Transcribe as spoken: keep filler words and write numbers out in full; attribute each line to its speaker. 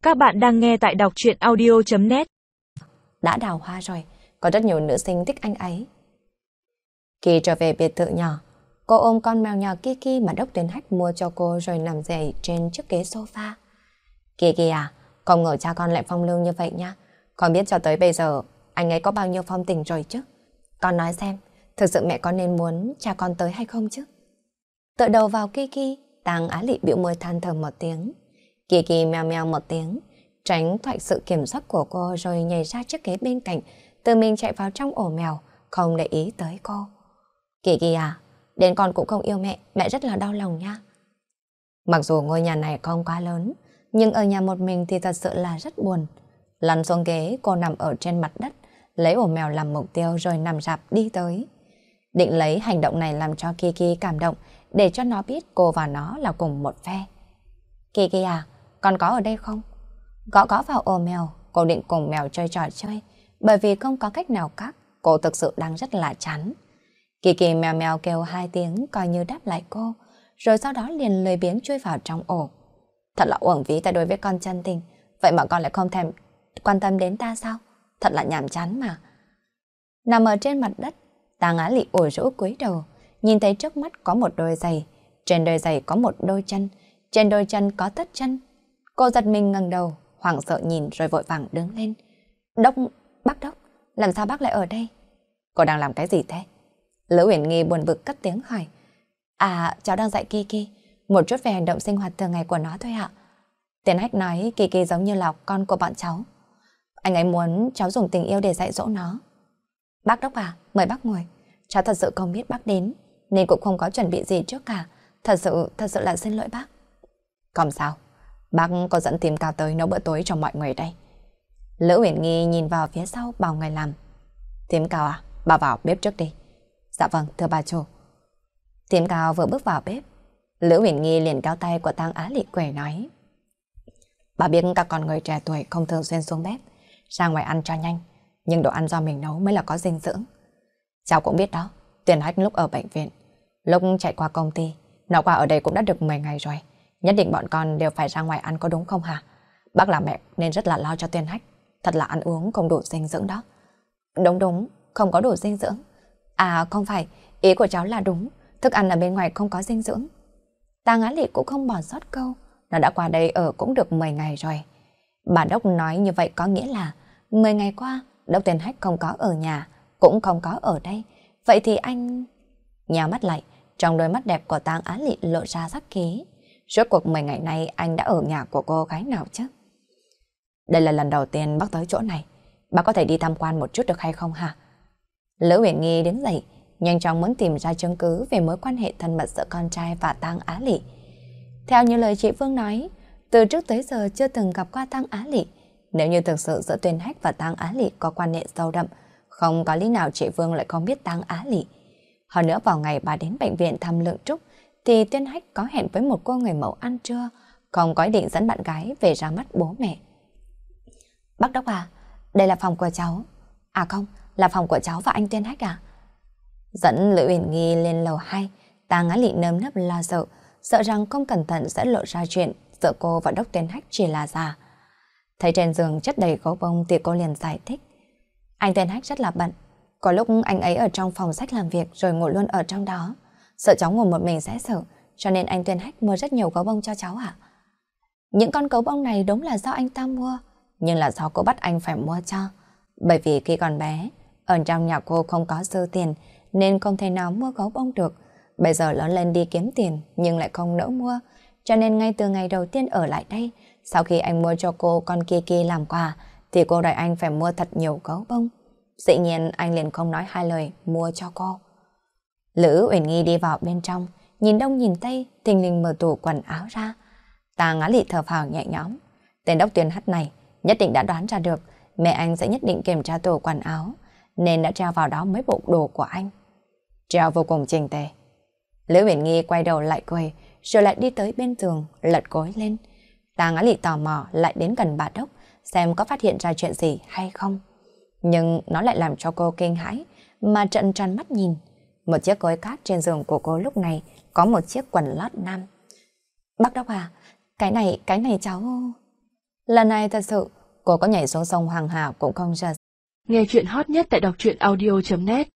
Speaker 1: Các bạn đang nghe tại đọc truyện audio chấm net.
Speaker 2: Đã đào hoa rồi, có rất nhiều nữ sinh thích anh ấy. Khi trở về biệt thự nhỏ, cô ôm con mèo nhỏ Kiki mà Đốc Tuyến Hách mua cho cô rồi nằm dậy trên chiếc ghế sofa. Kiki à, không ngờ cha con lại phong lưu như vậy nha. Con biết cho tới bây giờ anh ấy có bao nhiêu phong tình rồi chứ. Con nói xem, thực sự mẹ con nên muốn cha con tới hay không chứ? Tựa đầu vào Kiki, Tang Á Lị bĩu môi than thở một tiếng. Kiki meo meo một tiếng, tránh thoát sự kiểm soát của cô rồi nhảy ra chiếc ghế bên cạnh, tự mình chạy vào trong ổ mèo, không để ý tới cô. Kiki à, đến con cũng không yêu mẹ, mẹ rất là đau lòng nha. Mặc dù ngôi nhà này không quá lớn, nhưng ở nhà một mình thì thật sự là rất buồn. Lăn xuống ghế, cô nằm ở trên mặt đất, lấy ổ mèo làm mục tiêu rồi nằm rạp đi tới. Định lấy hành động này làm cho Kiki cảm động, để cho nó biết cô và nó là cùng một phe. Kiki à, con có ở đây không? Gõ gõ vào ổ mèo, cô định cùng mèo chơi trò chơi, bởi vì không có cách nào khác, cô thực sự đang rất là chán. Kiki mèo mèo kêu hai tiếng coi như đáp lại cô, rồi sau đó liền lười biếng chui vào trong ổ. Thật là uổng phí ta đối với con chân tình, vậy mà con lại không thèm quan tâm đến ta sao? Thật là nhàm chán mà. Nằm ở trên mặt đất, Tang Á Lị ủi rũ cúi đầu, nhìn thấy trước mắt có một đôi giày, trên đôi giày có một đôi chân, trên đôi chân có tất chân. Cô giật mình ngẩng đầu, hoảng sợ nhìn rồi vội vàng đứng lên. Đốc, bác Đốc, làm sao bác lại ở đây? Cô đang làm cái gì thế? Lữ Uyển Nghi buồn bực cất tiếng hỏi. À, cháu đang dạy Kiki một chút về hành động sinh hoạt thường ngày của nó thôi ạ. Tiến Hách nói Kiki giống như là con của bọn cháu. Anh ấy muốn cháu dùng tình yêu để dạy dỗ nó. Bác Đốc à, mời bác ngồi. Cháu thật sự không biết bác đến, nên cũng không có chuẩn bị gì trước cả. Thật sự, thật sự là xin lỗi bác. Không sao, bác có dẫn Tím Cao tới nấu bữa tối cho mọi người đây. Lữ Uyển Nghi nhìn vào phía sau bảo người làm. Tím Cao à, bà vào bếp trước đi. Dạ vâng, thưa bà chủ. Tím Cao vừa bước vào bếp, Lữ Uyển Nghi liền cao tay của Tang Á Lị quẩy nói. Bà biết các con người trẻ tuổi không thường xuyên xuống bếp, ra ngoài ăn cho nhanh, nhưng đồ ăn do mình nấu mới là có dinh dưỡng. Cháu cũng biết đó, Tuyển Hách lúc ở bệnh viện, lúc chạy qua công ty, nó qua ở đây cũng đã được mười ngày rồi. Nhất định bọn con đều phải ra ngoài ăn có đúng không hả? Bác là mẹ nên rất là lo cho Tuyển Hách, thật là ăn uống không đủ dinh dưỡng đó. Đúng đúng, không có đủ dinh dưỡng. À không phải, ý của cháu là đúng, thức ăn ở bên ngoài không có dinh dưỡng. Tang Á Lị cũng không bỏ sót câu, nó đã qua đây ở cũng được mười ngày rồi. Bà Đốc nói như vậy có nghĩa là mười ngày qua, Đốc Tuyển Hách không có ở nhà, cũng không có ở đây. Vậy thì anh... Nhào mắt lại, trong đôi mắt đẹp của Tang Á Lị lộ ra sắc khí. Rốt cuộc mười ngày nay anh đã ở nhà của cô gái nào chứ? Đây là lần đầu tiên bác tới chỗ này, bác có thể đi tham quan một chút được hay không hả? Lữ Uyển Nghi đứng dậy, nhanh chóng muốn tìm ra chứng cứ về mối quan hệ thân mật giữa con trai và Tang Á Lị. Theo như lời chị Phương nói, từ trước tới giờ chưa từng gặp qua Tang Á Lị. Nếu như thực sự giữa Tuyển Hách và Tang Á Lị có quan hệ sâu đậm, không có lý nào chị Phương lại không biết Tang Á Lị. Hơn nữa vào ngày bà đến bệnh viện thăm Lượng Trúc, thì Tuyển Hách có hẹn với một cô người mẫu ăn trưa, không có ý định dẫn bạn gái về ra mắt bố mẹ. Bác Đốc à, đây là phòng của cháu. À không, là phòng của cháu và anh Tuyển Hách à? Dẫn Lữ Uyển Nghi lên lầu hai, Tang Á Lị nơm nớp lo sợ, sợ rằng không cẩn thận sẽ lộ ra chuyện giữa cô và Đốc Tuyển Hách chỉ là giả. Thấy trên giường chất đầy gấu bông thì cô liền giải thích. Anh Tuyển Hách rất là bận, có lúc anh ấy ở trong phòng sách làm việc rồi ngủ luôn ở trong đó. Sợ cháu ngủ một mình sẽ sợ, cho nên anh Tuyển Hách mua rất nhiều gấu bông cho cháu ạ. Những con gấu bông này đúng là do anh ta mua, nhưng là do cô bắt anh phải mua cho. Bởi vì khi còn bé, ở trong nhà cô không có dư tiền, nên không thể nào mua gấu bông được. Bây giờ lớn lên đi kiếm tiền, nhưng lại không nỡ mua. Cho nên ngay từ ngày đầu tiên ở lại đây, sau khi anh mua cho cô con Kiki làm quà, thì cô đòi anh phải mua thật nhiều gấu bông. Dĩ nhiên anh liền không nói hai lời mua cho cô. Lữ Uyển Nghi đi vào bên trong, nhìn đông nhìn tây, thình lình mở tủ quần áo ra. Tang Á Lị thở phào nhẹ nhõm. Tên Đốc Tuyển Hách này nhất định đã đoán ra được mẹ anh sẽ nhất định kiểm tra tủ quần áo, nên đã treo vào đó mấy bộ đồ của anh. Treo vô cùng chỉnh tề. Lữ Uyển Nghi quay đầu lại cười, rồi lại đi tới bên giường, lật gối lên. Tang Á Lị tò mò lại đến gần bà Đốc, xem có phát hiện ra chuyện gì hay không. Nhưng nó lại làm cho cô kinh hãi, mà trợn tròn mắt nhìn. Một chiếc gối cát trên giường của cô lúc này có một chiếc quần lót nam. Bác Đốc à, cái này, cái này cháu... Lần này thật sự, cô có nhảy xuống sông Hoàng Hà cũng không ra.
Speaker 1: Nghe chuyện hot nhất tại đọc truyện audio chấm net